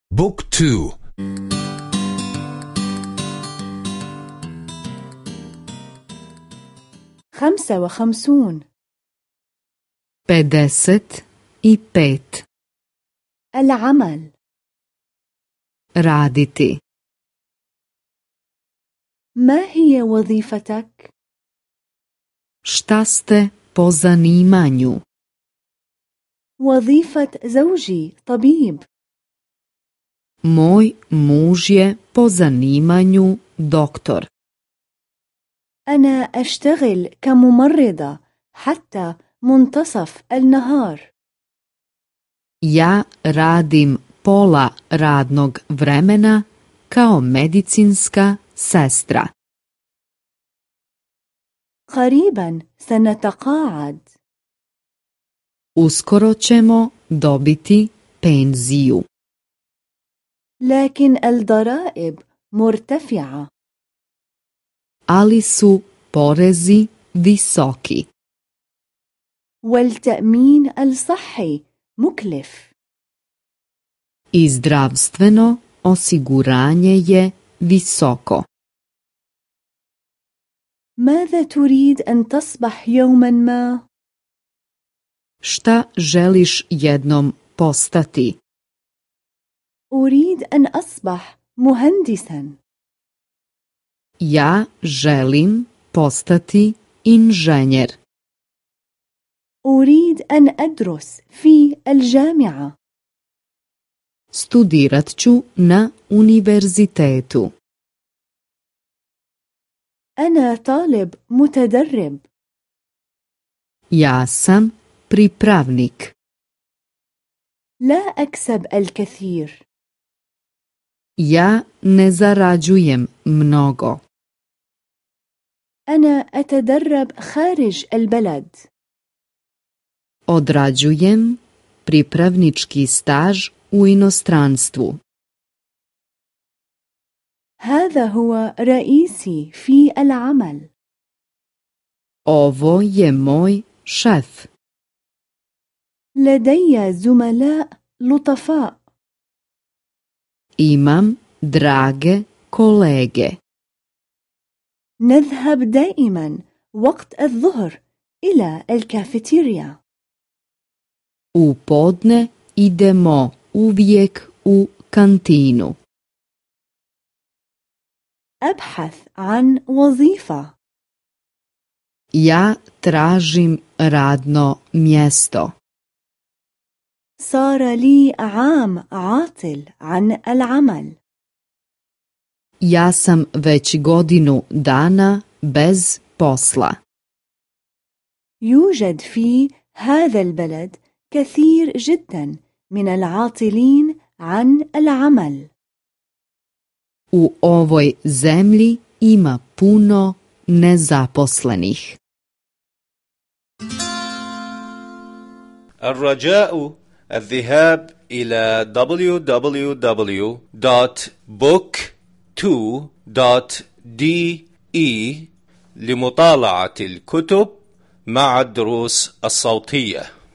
بوك 2. 55. 55. العمل. raditi. ما هي وظيفتك؟ Šta ste po zanimanju? وظيفة زوجي طبيب. Moj muž je po zanimanju doktor. أنا أشتغل كممرضة حتى منتصف النهار. Ja radim pola radnog vremena kao medicinska sestra. قريبا سنتقاعد. Uskoro ćemo dobiti penziju. لكن الضرائب مرتفعة. Ali su porezi visoki. والتأمين الصحي مكلف. I zdravstveno osiguranje je visoko. ماذا تريد أن تصبح يوما ما؟ Šta želiš jednom postati? أريد أن أصبح مهندسا. Ja želim postati inženjer. أريد أن أدرس في الجامعة. Studirat ću na univerzitetu. أنا طالب متدرب. Ja sam pripravnik. لا أكسب الكثير. Ja ne zarađujem mnogo. أنا أتدرب خارج البلد. Odrađujem pripravnički staž u inostranstvu. هذا هو رئيسي في العمل. Ovo je moj šef. لدي زملاء لطفاء. Imam drage kolege. نذهب دائما وقت الظهر إلى الكافيتيريا. U podne idemo uvijek u kantinu. أبحث عن وظيفة. Ja tražim radno mjesto. صار لي عام عاطل عن العمل. Ja sam već godinu dana bez posla. يوجد في هذا البلد كثير جدا من العاطلين عن العمل. U ovoj zemlji ima puno nezaposlenih. الرجاء الذهاب إلى www.book2.de لمطالعة الكتب مع الدروس الصوتية.